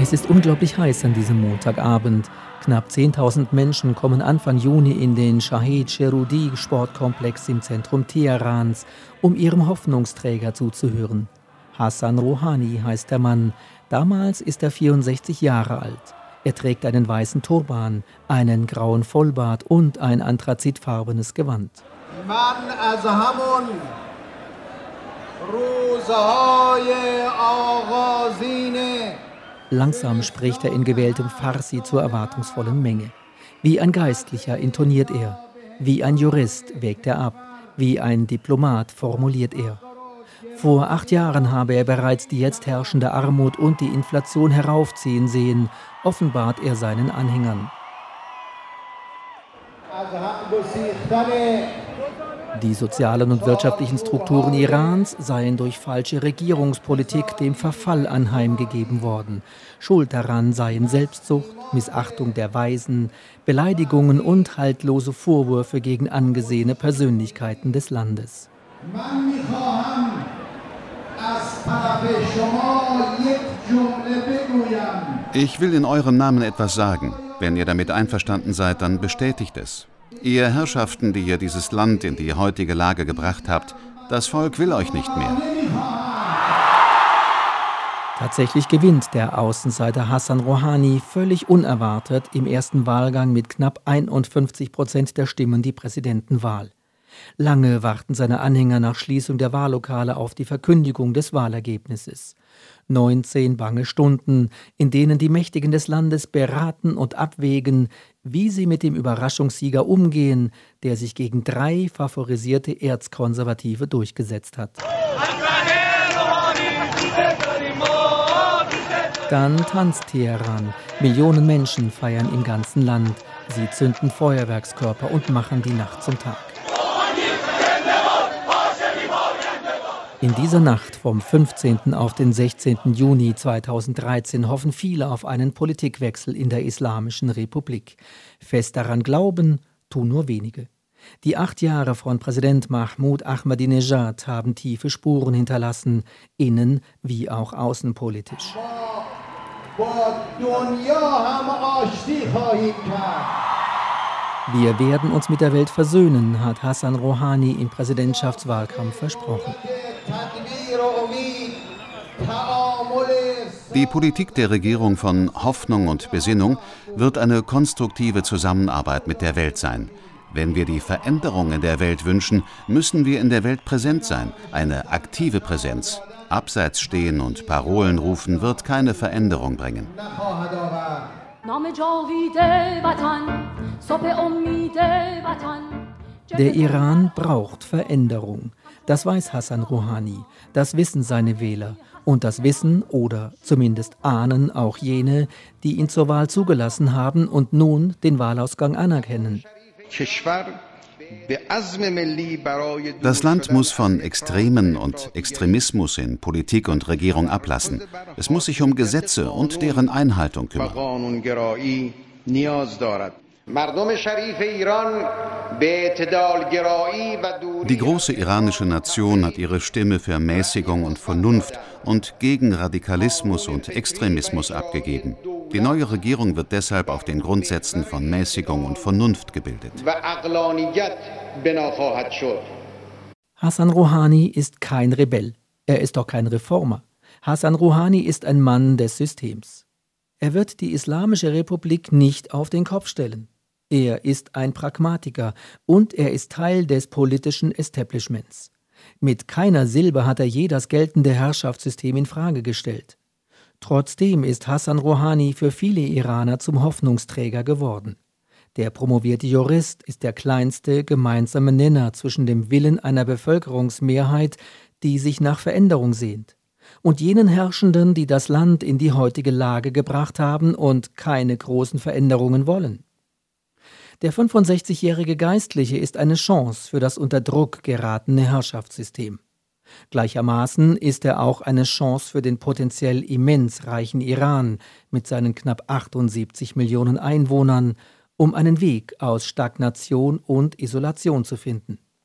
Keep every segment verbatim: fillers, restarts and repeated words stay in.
Es ist unglaublich heiß an diesem Montagabend. Knapp zehntausend Menschen kommen Anfang Juni in den Shahid Cherudi Sportkomplex im Zentrum Teherans, um ihrem Hoffnungsträger zuzuhören. Hassan Rouhani heißt der Mann. Damals ist er vierundsechzig Jahre alt. Er trägt einen weißen Turban, einen grauen Vollbart und ein anthrazitfarbenes Gewand. Langsam spricht er in gewähltem Farsi zur erwartungsvollen Menge. Wie ein Geistlicher intoniert er. Wie ein Jurist wägt er ab. Wie ein Diplomat formuliert er. Vor acht Jahren habe er bereits die jetzt herrschende Armut und die Inflation heraufziehen sehen, offenbart er seinen Anhängern. Die sozialen und wirtschaftlichen Strukturen Irans seien durch falsche Regierungspolitik dem Verfall anheimgegeben worden. Schuld daran seien Selbstsucht, Missachtung der Weisen, Beleidigungen und haltlose Vorwürfe gegen angesehene Persönlichkeiten des Landes. Ich will in eurem Namen etwas sagen. Wenn ihr damit einverstanden seid, dann bestätigt es. Ihr Herrschaften, die ihr dieses Land in die heutige Lage gebracht habt, das Volk will euch nicht mehr. Tatsächlich gewinnt der Außenseiter Hassan Rouhani völlig unerwartet im ersten Wahlgang mit knapp einundfünfzig Prozent der Stimmen die Präsidentenwahl. Lange warten seine Anhänger nach Schließung der Wahllokale auf die Verkündigung des Wahlergebnisses. neunzehn bange Stunden, in denen die Mächtigen des Landes beraten und abwägen, wie sie mit dem Überraschungssieger umgehen, der sich gegen drei favorisierte Erzkonservative durchgesetzt hat. Dann tanzt Teheran. Millionen Menschen feiern im ganzen Land. Sie zünden Feuerwerkskörper und machen die Nacht zum Tag. In dieser Nacht vom fünfzehnten auf den sechzehnten Juni zweitausenddreizehn hoffen viele auf einen Politikwechsel in der Islamischen Republik. Fest daran glauben, tun nur wenige. Die acht Jahre von Präsident Mahmoud Ahmadinejad haben tiefe Spuren hinterlassen, innen- wie auch außenpolitisch. Wir werden uns mit der Welt versöhnen, hat Hassan Rouhani im Präsidentschaftswahlkampf versprochen. Die Politik der Regierung von Hoffnung und Besinnung wird eine konstruktive Zusammenarbeit mit der Welt sein. Wenn wir die Veränderung in der Welt wünschen, müssen wir in der Welt präsent sein, eine aktive Präsenz. Abseits stehen und Parolen rufen wird keine Veränderung bringen. Der Iran braucht Veränderung. Das weiß Hassan Rouhani. Das wissen seine Wähler. Und das wissen oder zumindest ahnen auch jene, die ihn zur Wahl zugelassen haben und nun den Wahlausgang anerkennen. Das Land muss von Extremen und Extremismus in Politik und Regierung ablassen. Es muss sich um Gesetze und deren Einhaltung kümmern. Die große iranische Nation hat ihre Stimme für Mäßigung und Vernunft und gegen Radikalismus und Extremismus abgegeben. Die neue Regierung wird deshalb auf den Grundsätzen von Mäßigung und Vernunft gebildet. Hassan Rouhani ist kein Rebell. Er ist auch kein Reformer. Hassan Rouhani ist ein Mann des Systems. Er wird die Islamische Republik nicht auf den Kopf stellen. Er ist ein Pragmatiker und er ist Teil des politischen Establishments. Mit keiner Silbe hat er je das geltende Herrschaftssystem in Frage gestellt. Trotzdem ist Hassan Rouhani für viele Iraner zum Hoffnungsträger geworden. Der promovierte Jurist ist der kleinste gemeinsame Nenner zwischen dem Willen einer Bevölkerungsmehrheit, die sich nach Veränderung sehnt, und jenen Herrschenden, die das Land in die heutige Lage gebracht haben und keine großen Veränderungen wollen. Der fünfundsechzigjährige Geistliche ist eine Chance für das unter Druck geratene Herrschaftssystem. Gleichermaßen ist er auch eine Chance für den potenziell immens reichen Iran mit seinen knapp achtundsiebzig Millionen Einwohnern, um einen Weg aus Stagnation und Isolation zu finden.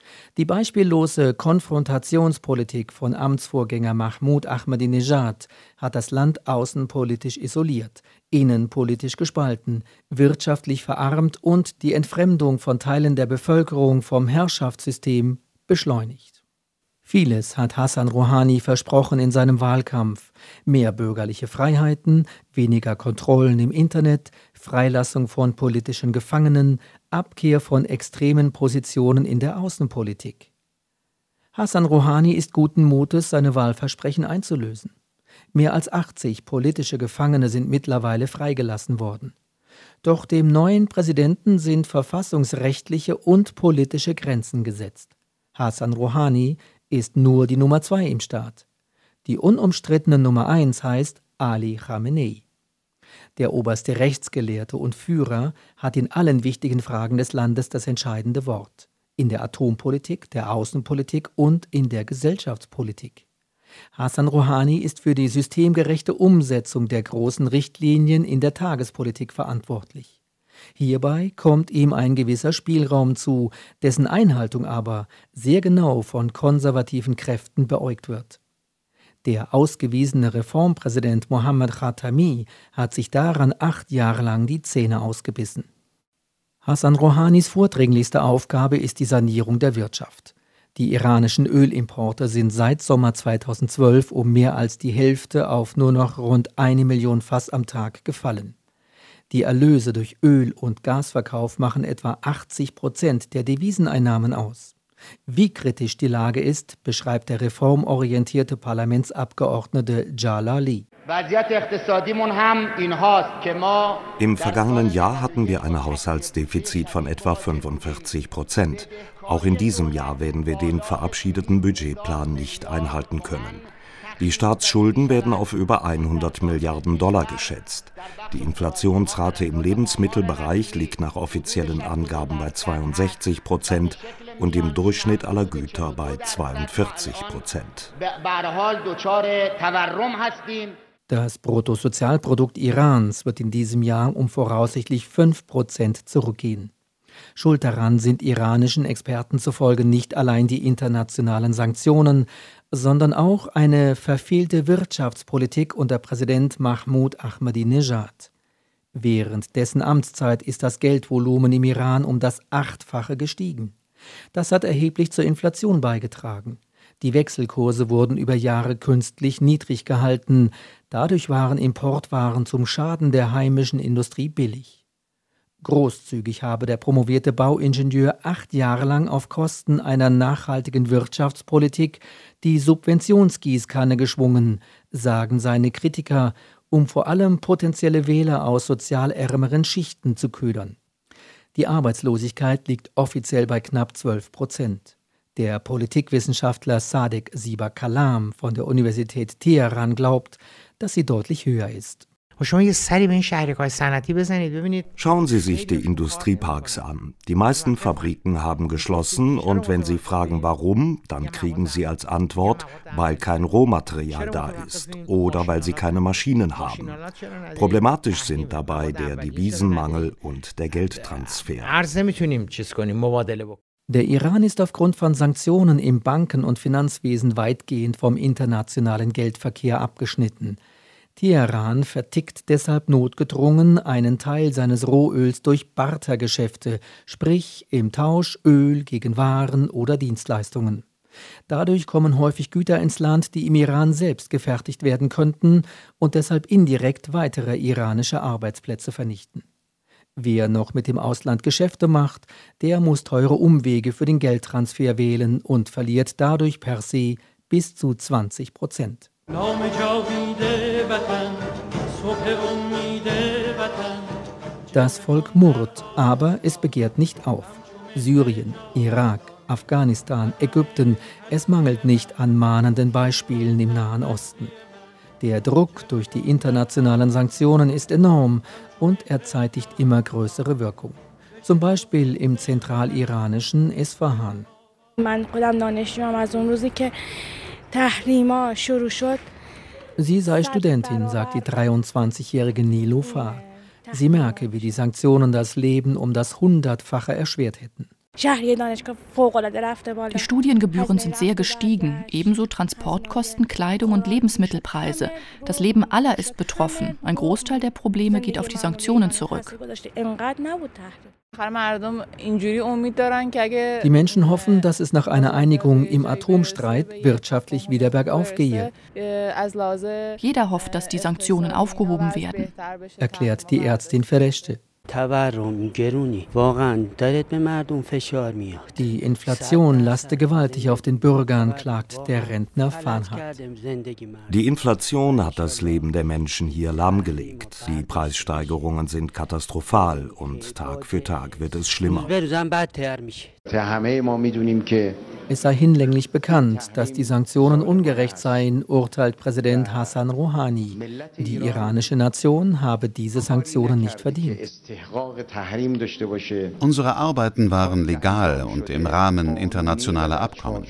Die beispiellose Konfrontationspolitik von Amtsvorgänger Mahmoud Ahmadinejad hat das Land außenpolitisch isoliert, innenpolitisch gespalten, wirtschaftlich verarmt und die Entfremdung von Teilen der Bevölkerung vom Herrschaftssystem beschleunigt. Vieles hat Hassan Rouhani versprochen in seinem Wahlkampf: mehr bürgerliche Freiheiten, weniger Kontrollen im Internet, Freilassung von politischen Gefangenen, Abkehr von extremen Positionen in der Außenpolitik. Hassan Rouhani ist guten Mutes, seine Wahlversprechen einzulösen. Mehr als achtzig politische Gefangene sind mittlerweile freigelassen worden. Doch dem neuen Präsidenten sind verfassungsrechtliche und politische Grenzen gesetzt. Hassan Rouhani ist nur die Nummer zwei im Staat. Die unumstrittene Nummer eins heißt Ali Khamenei. Der oberste Rechtsgelehrte und Führer hat in allen wichtigen Fragen des Landes das entscheidende Wort. In der Atompolitik, der Außenpolitik und in der Gesellschaftspolitik. Hassan Rouhani ist für die systemgerechte Umsetzung der großen Richtlinien in der Tagespolitik verantwortlich. Hierbei kommt ihm ein gewisser Spielraum zu, dessen Einhaltung aber sehr genau von konservativen Kräften beäugt wird. Der ausgewiesene Reformpräsident Mohammad Khatami hat sich daran acht Jahre lang die Zähne ausgebissen. Hassan Rouhanis vordringlichste Aufgabe ist die Sanierung der Wirtschaft. Die iranischen Ölimporte sind seit Sommer zweitausendzwölf um mehr als die Hälfte auf nur noch rund eine Million Fass am Tag gefallen. Die Erlöse durch Öl- und Gasverkauf machen etwa achtzig Prozent der Deviseneinnahmen aus. Wie kritisch die Lage ist, beschreibt der reformorientierte Parlamentsabgeordnete Jalali. Im vergangenen Jahr hatten wir ein Haushaltsdefizit von etwa fünfundvierzig Prozent. Auch in diesem Jahr werden wir den verabschiedeten Budgetplan nicht einhalten können. Die Staatsschulden werden auf über hundert Milliarden Dollar geschätzt. Die Inflationsrate im Lebensmittelbereich liegt nach offiziellen Angaben bei zweiundsechzig Prozent und im Durchschnitt aller Güter bei zweiundvierzig Prozent. Das Bruttosozialprodukt Irans wird in diesem Jahr um voraussichtlich fünf Prozent zurückgehen. Schuld daran sind iranischen Experten zufolge nicht allein die internationalen Sanktionen, sondern auch eine verfehlte Wirtschaftspolitik unter Präsident Mahmoud Ahmadinejad. Während dessen Amtszeit ist das Geldvolumen im Iran um das Achtfache gestiegen. Das hat erheblich zur Inflation beigetragen. Die Wechselkurse wurden über Jahre künstlich niedrig gehalten. Dadurch waren Importwaren zum Schaden der heimischen Industrie billig. Großzügig habe der promovierte Bauingenieur acht Jahre lang auf Kosten einer nachhaltigen Wirtschaftspolitik die Subventionsgießkanne geschwungen, sagen seine Kritiker, um vor allem potenzielle Wähler aus sozial ärmeren Schichten zu ködern. Die Arbeitslosigkeit liegt offiziell bei knapp zwölf Prozent. Der Politikwissenschaftler Sadegh Siba-Kalam von der Universität Teheran glaubt, dass sie deutlich höher ist. Schauen Sie sich die Industrieparks an. Die meisten Fabriken haben geschlossen und wenn Sie fragen, warum, dann kriegen Sie als Antwort, weil kein Rohmaterial da ist oder weil sie keine Maschinen haben. Problematisch sind dabei der Devisenmangel und der Geldtransfer. Der Iran ist aufgrund von Sanktionen im Banken- und Finanzwesen weitgehend vom internationalen Geldverkehr abgeschnitten. Teheran vertickt deshalb notgedrungen einen Teil seines Rohöls durch Bartergeschäfte, sprich im Tausch Öl gegen Waren oder Dienstleistungen. Dadurch kommen häufig Güter ins Land, die im Iran selbst gefertigt werden könnten und deshalb indirekt weitere iranische Arbeitsplätze vernichten. Wer noch mit dem Ausland Geschäfte macht, der muss teure Umwege für den Geldtransfer wählen und verliert dadurch per se bis zu zwanzig Prozent. Das Volk murrt, aber es begehrt nicht auf. Syrien, Irak, Afghanistan, Ägypten, es mangelt nicht an mahnenden Beispielen im Nahen Osten. Der Druck durch die internationalen Sanktionen ist enorm und er zeitigt immer größere Wirkung. Zum Beispiel im zentraliranischen Esfahan. Sie sei Studentin, sagt die dreiundzwanzigjährige Niloufar. Sie merke, wie die Sanktionen das Leben um das Hundertfache erschwert hätten. Die Studiengebühren sind sehr gestiegen, ebenso Transportkosten, Kleidung und Lebensmittelpreise. Das Leben aller ist betroffen. Ein Großteil der Probleme geht auf die Sanktionen zurück. Die Menschen hoffen, dass es nach einer Einigung im Atomstreit wirtschaftlich wieder bergauf gehe, Jeder hofft, dass die Sanktionen aufgehoben werden. erklärt die Ärztin Fereshte. Die Inflation laste gewaltig auf den Bürgern, klagt der Rentner Farhat. Die Inflation hat das Leben der Menschen hier lahmgelegt. Die Preissteigerungen sind katastrophal und Tag für Tag wird es schlimmer. Es sei hinlänglich bekannt, dass die Sanktionen ungerecht seien, urteilt Präsident Hassan Rouhani. Die iranische Nation habe diese Sanktionen nicht verdient. Unsere Arbeiten waren legal und im Rahmen internationaler Abkommen.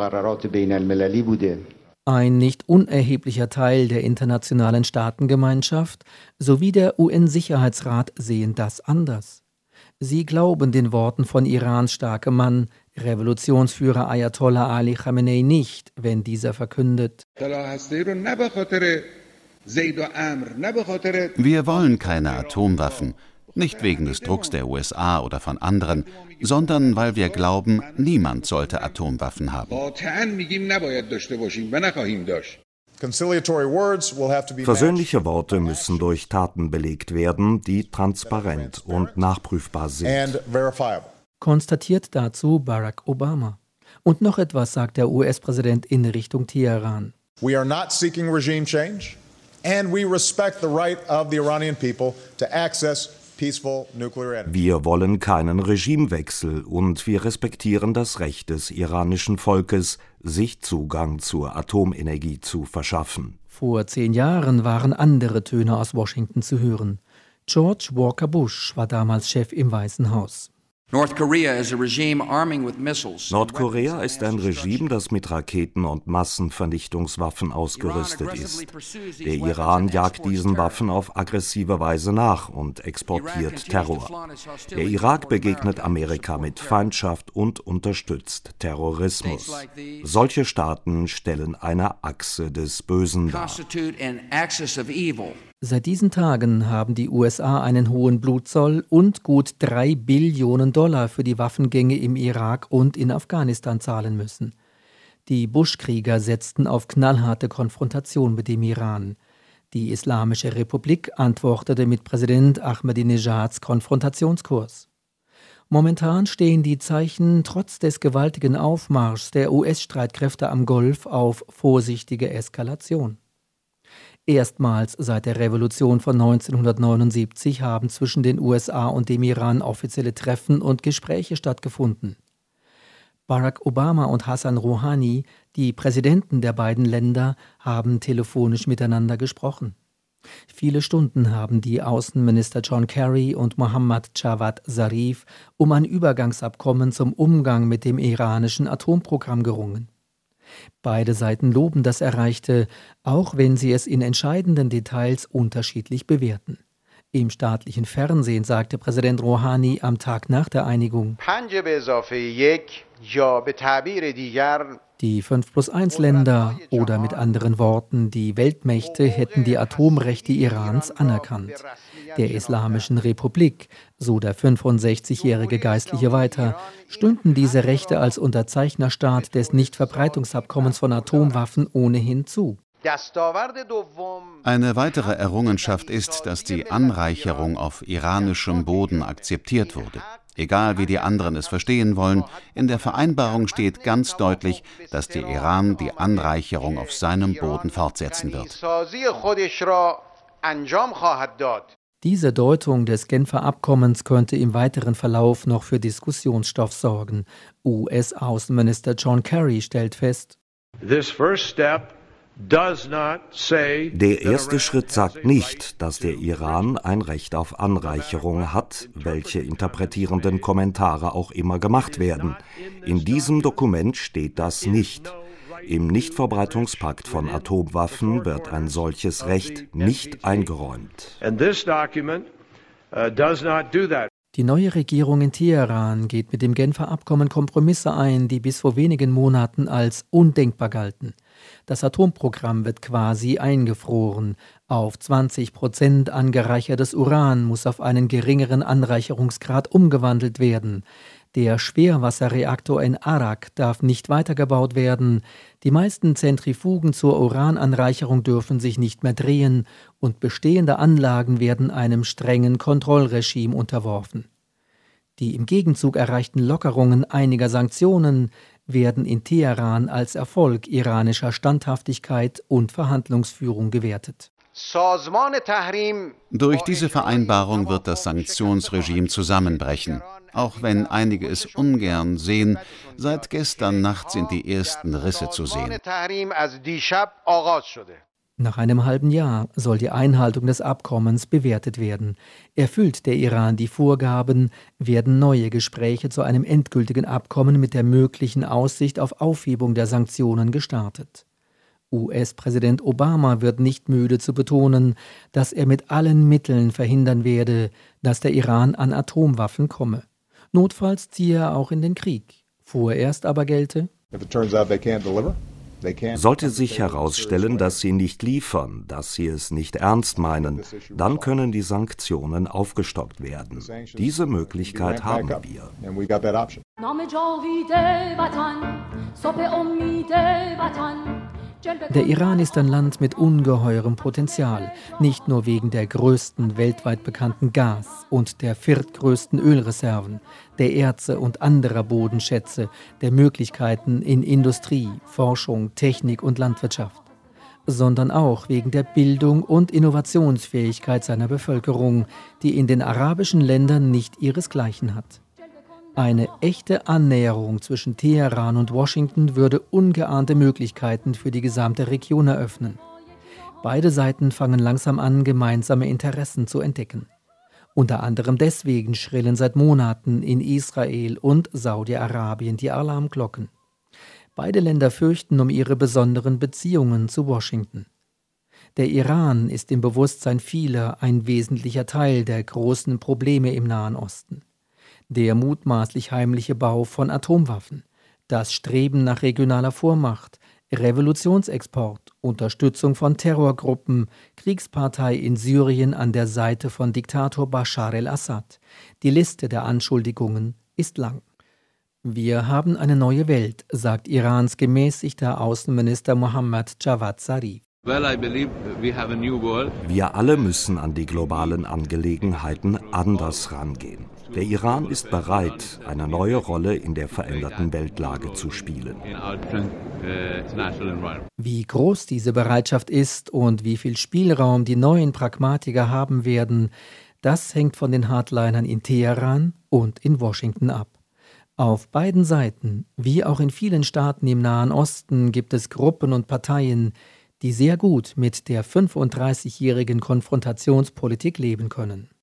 Ein nicht unerheblicher Teil der internationalen Staatengemeinschaft sowie der U N-Sicherheitsrat sehen das anders. Sie glauben den Worten von Irans starkem Mann, Revolutionsführer Ayatollah Ali Khamenei nicht, wenn dieser verkündet: Wir wollen keine Atomwaffen, nicht wegen des Drucks der U S A oder von anderen, sondern weil wir glauben, niemand sollte Atomwaffen haben. Versöhnliche Worte müssen durch Taten belegt werden, die transparent und nachprüfbar sind. Konstatiert dazu Barack Obama. Und noch etwas sagt der U S-Präsident in Richtung Teheran. We are not seeking regime change, and we respect the right of the Iranian people to access peaceful nuclear energy. Wir wollen keinen Regimewechsel und wir respektieren das Recht des iranischen Volkes, sich Zugang zur Atomenergie zu verschaffen. Vor zehn Jahren waren andere Töne aus Washington zu hören. George Walker Bush war damals Chef im Weißen Haus. Nordkorea ist ein Regime, das mit Raketen und Massenvernichtungswaffen ausgerüstet ist. Der Iran jagt diesen Waffen auf aggressive Weise nach und exportiert Terror. Der Irak begegnet Amerika mit Feindschaft und unterstützt Terrorismus. Solche Staaten stellen eine Achse des Bösen dar. Seit diesen Tagen haben die U S A einen hohen Blutzoll und gut drei Billionen Dollar für die Waffengänge im Irak und in Afghanistan zahlen müssen. Die Bush-Krieger setzten auf knallharte Konfrontation mit dem Iran. Die Islamische Republik antwortete mit Präsident Ahmadinejads Konfrontationskurs. Momentan stehen die Zeichen trotz des gewaltigen Aufmarschs der U S-Streitkräfte am Golf auf vorsichtige Eskalation. Erstmals seit der Revolution von neunzehnhundertneunundsiebzig haben zwischen den U S A und dem Iran offizielle Treffen und Gespräche stattgefunden. Barack Obama und Hassan Rouhani, die Präsidenten der beiden Länder, haben telefonisch miteinander gesprochen. Viele Stunden haben die Außenminister John Kerry und Mohammad Javad Zarif um ein Übergangsabkommen zum Umgang mit dem iranischen Atomprogramm gerungen. Beide Seiten loben das Erreichte, auch wenn sie es in entscheidenden Details unterschiedlich bewerten. Im staatlichen Fernsehen sagte Präsident Rouhani am Tag nach der Einigung: Die fünf plus eins Länder oder mit anderen Worten die Weltmächte hätten die Atomrechte Irans anerkannt. Der Islamischen Republik, so der fünfundsechzigjährige Geistliche weiter, stünden diese Rechte als Unterzeichnerstaat des Nichtverbreitungsabkommens von Atomwaffen ohnehin zu. Eine weitere Errungenschaft ist, dass die Anreicherung auf iranischem Boden akzeptiert wurde. Egal wie die anderen es verstehen wollen, in der Vereinbarung steht ganz deutlich, dass der Iran die Anreicherung auf seinem Boden fortsetzen wird. Diese Deutung des Genfer Abkommens könnte im weiteren Verlauf noch für Diskussionsstoff sorgen. U S-Außenminister John Kerry stellt fest: Der erste Schritt sagt nicht, dass der Iran ein Recht auf Anreicherung hat, welche interpretierenden Kommentare auch immer gemacht werden. In diesem Dokument steht das nicht. Im Nichtverbreitungspakt von Atomwaffen wird ein solches Recht nicht eingeräumt. Die neue Regierung in Teheran geht mit dem Genfer Abkommen Kompromisse ein, die bis vor wenigen Monaten als undenkbar galten. Das Atomprogramm wird quasi eingefroren. Auf zwanzig Prozent angereichertes Uran muss auf einen geringeren Anreicherungsgrad umgewandelt werden. Der Schwerwasserreaktor in Arak darf nicht weitergebaut werden. Die meisten Zentrifugen zur Urananreicherung dürfen sich nicht mehr drehen und bestehende Anlagen werden einem strengen Kontrollregime unterworfen. Die im Gegenzug erreichten Lockerungen einiger Sanktionen werden in Teheran als Erfolg iranischer Standhaftigkeit und Verhandlungsführung gewertet. Durch diese Vereinbarung wird das Sanktionsregime zusammenbrechen. Auch wenn einige es ungern sehen, seit gestern Nacht sind die ersten Risse zu sehen. Nach einem halben Jahr soll die Einhaltung des Abkommens bewertet werden. Erfüllt der Iran die Vorgaben, werden neue Gespräche zu einem endgültigen Abkommen mit der möglichen Aussicht auf Aufhebung der Sanktionen gestartet. U S-Präsident Obama wird nicht müde zu betonen, dass er mit allen Mitteln verhindern werde, dass der Iran an Atomwaffen komme. Notfalls ziehe er auch in den Krieg. Vorerst aber gelte: Sollte sich herausstellen, dass sie nicht liefern, dass sie es nicht ernst meinen, dann können die Sanktionen aufgestockt werden. Diese Möglichkeit haben wir. Der Iran ist ein Land mit ungeheurem Potenzial, nicht nur wegen der größten weltweit bekannten Gas- und der viertgrößten Ölreserven, der Erze und anderer Bodenschätze, der Möglichkeiten in Industrie, Forschung, Technik und Landwirtschaft, sondern auch wegen der Bildung und Innovationsfähigkeit seiner Bevölkerung, die in den arabischen Ländern nicht ihresgleichen hat. Eine echte Annäherung zwischen Teheran und Washington würde ungeahnte Möglichkeiten für die gesamte Region eröffnen. Beide Seiten fangen langsam an, gemeinsame Interessen zu entdecken. Unter anderem deswegen schrillen seit Monaten in Israel und Saudi-Arabien die Alarmglocken. Beide Länder fürchten um ihre besonderen Beziehungen zu Washington. Der Iran ist im Bewusstsein vieler ein wesentlicher Teil der großen Probleme im Nahen Osten. Der mutmaßlich heimliche Bau von Atomwaffen, das Streben nach regionaler Vormacht, Revolutionsexport, Unterstützung von Terrorgruppen, Kriegspartei in Syrien an der Seite von Diktator Bashar el-Assad. Die Liste der Anschuldigungen ist lang. Wir haben eine neue Welt, sagt Irans gemäßigter Außenminister Mohammad Javad Zarif. Wir alle müssen an die globalen Angelegenheiten anders rangehen. Der Iran ist bereit, eine neue Rolle in der veränderten Weltlage zu spielen. Wie groß diese Bereitschaft ist und wie viel Spielraum die neuen Pragmatiker haben werden, das hängt von den Hardlinern in Teheran und in Washington ab. Auf beiden Seiten, wie auch in vielen Staaten im Nahen Osten, gibt es Gruppen und Parteien, die sehr gut mit der fünfunddreißigjährigen Konfrontationspolitik leben können.